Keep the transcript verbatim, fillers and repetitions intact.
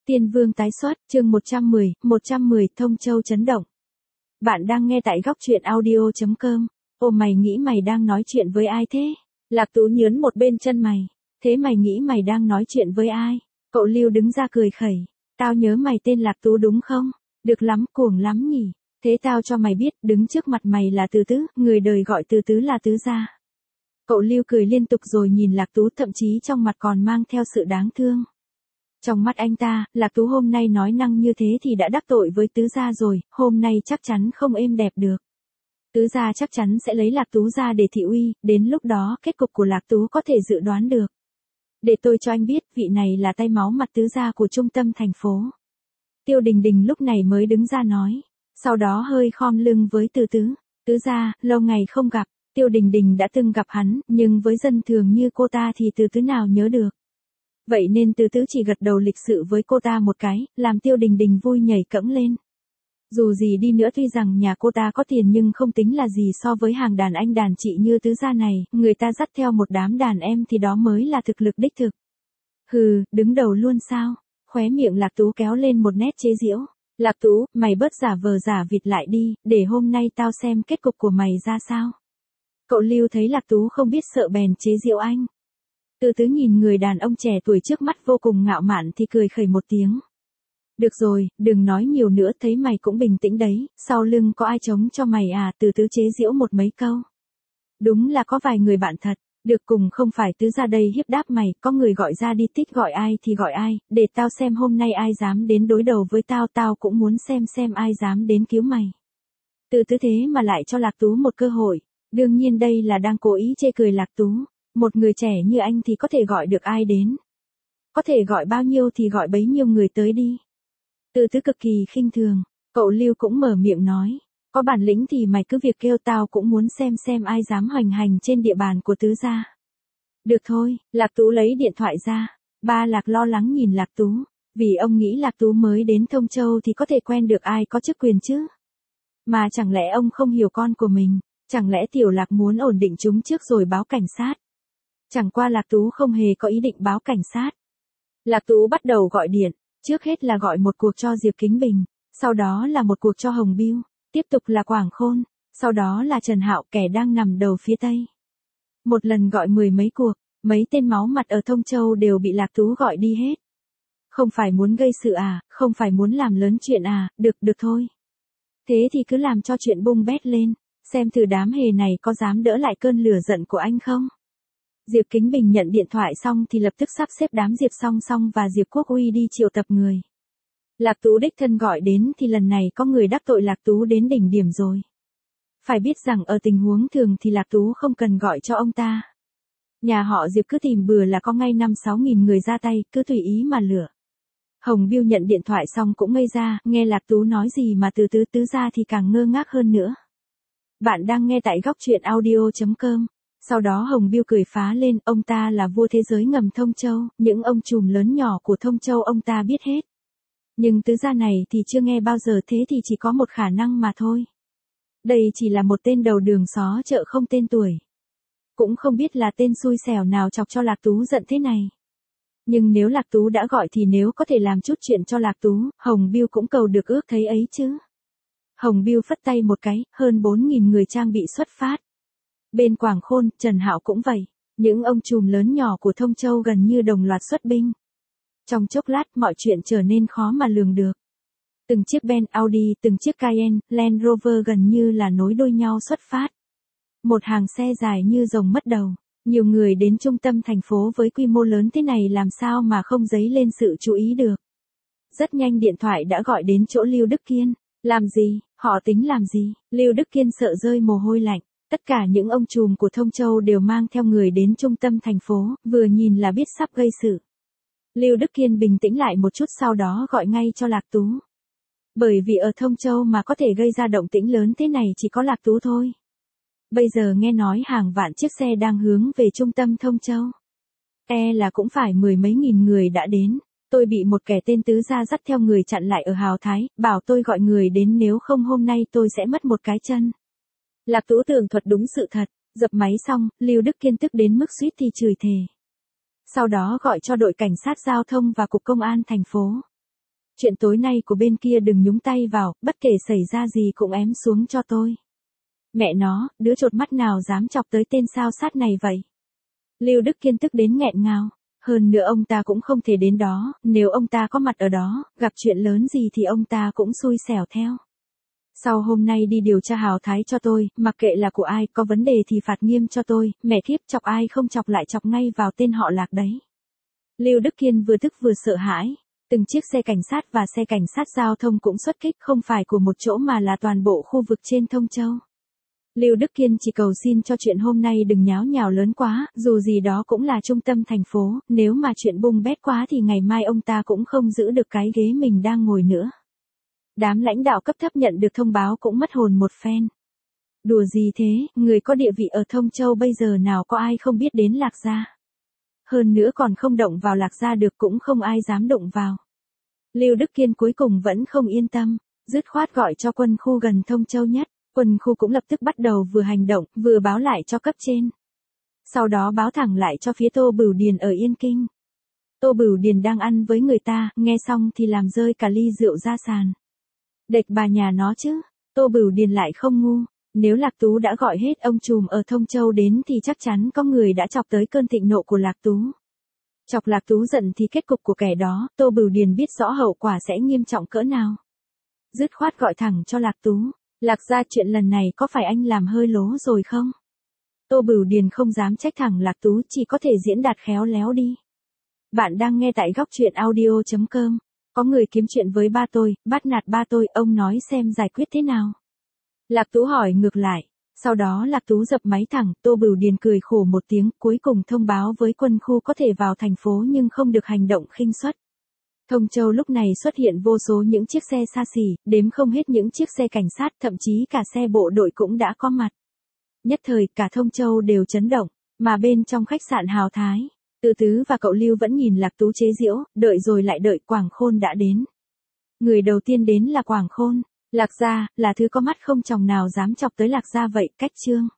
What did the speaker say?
Tiên Vương tái xuất, chương một trăm mười, một trăm mười, Thông Châu chấn động. Bạn đang nghe tại góc truyện audio chấm com. Ô mày nghĩ mày đang nói chuyện với ai thế? Lạc Tú nhướn một bên chân mày. Thế mày nghĩ mày đang nói chuyện với ai? Cậu Lưu đứng ra cười khẩy. Tao nhớ mày tên Lạc Tú đúng không? Được lắm, cuồng lắm nhỉ. Thế tao cho mày biết, đứng trước mặt mày là Từ Tứ, người đời gọi Từ Tứ là Tứ gia. Cậu Lưu cười liên tục rồi nhìn Lạc Tú, thậm chí trong mặt còn mang theo sự đáng thương. Trong mắt anh ta, Lạc Tú hôm nay nói năng như thế thì đã đắc tội với Tứ gia rồi, hôm nay chắc chắn không êm đẹp được. Tứ gia chắc chắn sẽ lấy Lạc Tú ra để thị uy, đến lúc đó kết cục của Lạc Tú có thể dự đoán được. Để tôi cho anh biết, vị này là tay máu mặt Tứ gia của trung tâm thành phố. Tiêu Đình Đình lúc này mới đứng ra nói, sau đó hơi khom lưng với Từ Tứ. Tứ gia, lâu ngày không gặp. Tiêu Đình Đình đã từng gặp hắn, nhưng với dân thường như cô ta thì Từ Tứ nào nhớ được. Vậy nên Từ Tứ chỉ gật đầu lịch sự với cô ta một cái, làm Tiêu Đình Đình vui nhảy cẫng lên. Dù gì đi nữa tuy rằng nhà cô ta có tiền nhưng không tính là gì so với hàng đàn anh đàn chị như Tứ gia này, người ta dắt theo một đám đàn em thì đó mới là thực lực đích thực. Hừ, đứng đầu luôn sao? Khóe miệng Lạc Tú kéo lên một nét chế giễu. Lạc Tú, mày bớt giả vờ giả vịt lại đi, để hôm nay tao xem kết cục của mày ra sao. Cậu Lưu thấy Lạc Tú không biết sợ bèn chế giễu anh. Từ Tứ nhìn người đàn ông trẻ tuổi trước mắt vô cùng ngạo mạn thì cười khẩy một tiếng. Được rồi, đừng nói nhiều nữa, thấy mày cũng bình tĩnh đấy, sau lưng có ai chống cho mày à? Từ Tứ chế giễu một mấy câu. Đúng là có vài người bạn thật, được cùng không phải Tứ ra đây hiếp đáp mày, có người gọi ra đi, tích gọi ai thì gọi ai, để tao xem hôm nay ai dám đến đối đầu với tao, tao cũng muốn xem xem ai dám đến cứu mày. Từ Tứ thế mà lại cho Lạc Tú một cơ hội, đương nhiên đây là đang cố ý chê cười Lạc Tú. Một người trẻ như anh thì có thể gọi được ai đến? Có thể gọi bao nhiêu thì gọi bấy nhiêu người tới đi. Từ Tứ cực kỳ khinh thường, cậu Lưu cũng mở miệng nói, có bản lĩnh thì mày cứ việc kêu, tao cũng muốn xem xem ai dám hoành hành trên địa bàn của Tứ gia. Được thôi, Lạc Tú lấy điện thoại ra. Ba Lạc lo lắng nhìn Lạc Tú, vì ông nghĩ Lạc Tú mới đến Thông Châu thì có thể quen được ai có chức quyền chứ. Mà chẳng lẽ ông không hiểu con của mình, chẳng lẽ Tiểu Lạc muốn ổn định chúng trước rồi báo cảnh sát. Chẳng qua Lạc Tú không hề có ý định báo cảnh sát. Lạc Tú bắt đầu gọi điện, trước hết là gọi một cuộc cho Diệp Kính Bình, sau đó là một cuộc cho Hồng Bưu, tiếp tục là Quảng Khôn, sau đó là Trần Hạo, kẻ đang nằm đầu phía Tây. Một lần gọi mười mấy cuộc, mấy tên máu mặt ở Thông Châu đều bị Lạc Tú gọi đi hết. Không phải muốn gây sự à, không phải muốn làm lớn chuyện à, được được thôi. Thế thì cứ làm cho chuyện bung bét lên, xem thử đám hề này có dám đỡ lại cơn lửa giận của anh không. Diệp Kính Bình nhận điện thoại xong thì lập tức sắp xếp đám Diệp Song Song và Diệp Quốc Uy đi triệu tập người. Lạc Tú đích thân gọi đến thì lần này có người đắc tội Lạc Tú đến đỉnh điểm rồi. Phải biết rằng ở tình huống thường thì Lạc Tú không cần gọi cho ông ta. Nhà họ Diệp cứ tìm bừa là có ngay năm sáu nghìn người ra tay, cứ tùy ý mà lửa. Hồng Bưu nhận điện thoại xong cũng ngây ra, nghe Lạc Tú nói gì mà từ Tứ Tứ ra thì càng ngơ ngác hơn nữa. Bạn đang nghe tại góc truyện audio chấm com. Sau đó Hồng Bưu cười phá lên, ông ta là vua thế giới ngầm Thông Châu, những ông trùm lớn nhỏ của Thông Châu ông ta biết hết. Nhưng Tứ gia này thì chưa nghe bao giờ, thế thì chỉ có một khả năng mà thôi. Đây chỉ là một tên đầu đường xó chợ không tên tuổi. Cũng không biết là tên xui xẻo nào chọc cho Lạc Tú giận thế này. Nhưng nếu Lạc Tú đã gọi thì nếu có thể làm chút chuyện cho Lạc Tú, Hồng Bưu cũng cầu được ước thấy ấy chứ. Hồng Bưu phất tay một cái, hơn bốn nghìn người trang bị xuất phát. Bên Quảng Khôn, Trần Hạo cũng vậy, những ông trùm lớn nhỏ của Thông Châu gần như đồng loạt xuất binh. Trong chốc lát mọi chuyện trở nên khó mà lường được. Từng chiếc Ben, Audi, từng chiếc Cayenne, Land Rover gần như là nối đuôi nhau xuất phát. Một hàng xe dài như rồng mất đầu, nhiều người đến trung tâm thành phố với quy mô lớn thế này làm sao mà không dấy lên sự chú ý được. Rất nhanh điện thoại đã gọi đến chỗ Lưu Đức Kiên. Làm gì, họ tính làm gì? Lưu Đức Kiên sợ rơi mồ hôi lạnh. Tất cả những ông trùm của Thông Châu đều mang theo người đến trung tâm thành phố, vừa nhìn là biết sắp gây sự. Lưu Đức Kiên bình tĩnh lại một chút sau đó gọi ngay cho Lạc Tú. Bởi vì ở Thông Châu mà có thể gây ra động tĩnh lớn thế này chỉ có Lạc Tú thôi. Bây giờ nghe nói hàng vạn chiếc xe đang hướng về trung tâm Thông Châu. E là cũng phải mười mấy nghìn người đã đến. Tôi bị một kẻ tên Tứ gia dắt theo người chặn lại ở Hào Thái, bảo tôi gọi người đến nếu không hôm nay tôi sẽ mất một cái chân. Lạc Tú tường thuật đúng sự thật, dập máy xong, Lưu Đức Kiên tức đến mức suýt thì chửi thề. Sau đó gọi cho đội cảnh sát giao thông và cục công an thành phố. Chuyện tối nay của bên kia đừng nhúng tay vào, bất kể xảy ra gì cũng ém xuống cho tôi. Mẹ nó, đứa chột mắt nào dám chọc tới tên sao sát này vậy? Lưu Đức Kiên tức đến nghẹn ngào. Hơn nữa ông ta cũng không thể đến đó, nếu ông ta có mặt ở đó, gặp chuyện lớn gì thì ông ta cũng xui xẻo theo. Sau hôm nay đi điều tra Hào Thái cho tôi, mặc kệ là của ai, có vấn đề thì phạt nghiêm cho tôi, mẹ kiếp chọc ai không chọc lại chọc ngay vào tên họ Lạc đấy. Lưu Đức Kiên vừa tức vừa sợ hãi. Từng chiếc xe cảnh sát và xe cảnh sát giao thông cũng xuất kích không phải của một chỗ mà là toàn bộ khu vực trên Thông Châu. Lưu Đức Kiên chỉ cầu xin cho chuyện hôm nay đừng nháo nhào lớn quá, dù gì đó cũng là trung tâm thành phố, nếu mà chuyện bung bét quá thì ngày mai ông ta cũng không giữ được cái ghế mình đang ngồi nữa. Đám lãnh đạo cấp thấp nhận được thông báo cũng mất hồn một phen. Đùa gì thế, người có địa vị ở Thông Châu bây giờ nào có ai không biết đến Lạc Gia. Hơn nữa còn không động vào Lạc Gia được cũng không ai dám động vào. Lưu Đức Kiên cuối cùng vẫn không yên tâm, dứt khoát gọi cho quân khu gần Thông Châu nhất. Quân khu cũng lập tức bắt đầu vừa hành động, vừa báo lại cho cấp trên. Sau đó báo thẳng lại cho phía Tô Bửu Điền ở Yên Kinh. Tô Bửu Điền đang ăn với người ta, nghe xong thì làm rơi cả ly rượu ra sàn. Đệch bà nhà nó chứ, Tô Bửu Điền lại không ngu. Nếu Lạc Tú đã gọi hết ông trùm ở Thông Châu đến thì chắc chắn có người đã chọc tới cơn thịnh nộ của Lạc Tú. Chọc Lạc Tú giận thì kết cục của kẻ đó, Tô Bửu Điền biết rõ hậu quả sẽ nghiêm trọng cỡ nào. Dứt khoát gọi thẳng cho Lạc Tú. Lạc Gia, chuyện lần này có phải anh làm hơi lố rồi không? Tô Bửu Điền không dám trách thẳng Lạc Tú, chỉ có thể diễn đạt khéo léo đi. Bạn đang nghe tại góc truyện audio chấm com. Có người kiếm chuyện với ba tôi, bắt nạt ba tôi, ông nói xem giải quyết thế nào? Lạc Tú hỏi ngược lại. Sau đó Lạc Tú dập máy thẳng, Tô Bửu Điền cười khổ một tiếng, cuối cùng thông báo với quân khu có thể vào thành phố nhưng không được hành động khinh suất. Thông Châu lúc này xuất hiện vô số những chiếc xe xa xỉ, đếm không hết những chiếc xe cảnh sát, thậm chí cả xe bộ đội cũng đã có mặt. Nhất thời cả Thông Châu đều chấn động, mà bên trong khách sạn Hào Thái, Từ Tứ và cậu Lưu vẫn nhìn Lạc Tú chế giễu, đợi rồi lại đợi, Quảng Khôn đã đến. Người đầu tiên đến là Quảng Khôn. Lạc Gia, là thứ có mắt không tròng nào dám chọc tới Lạc Gia vậy, cách chương.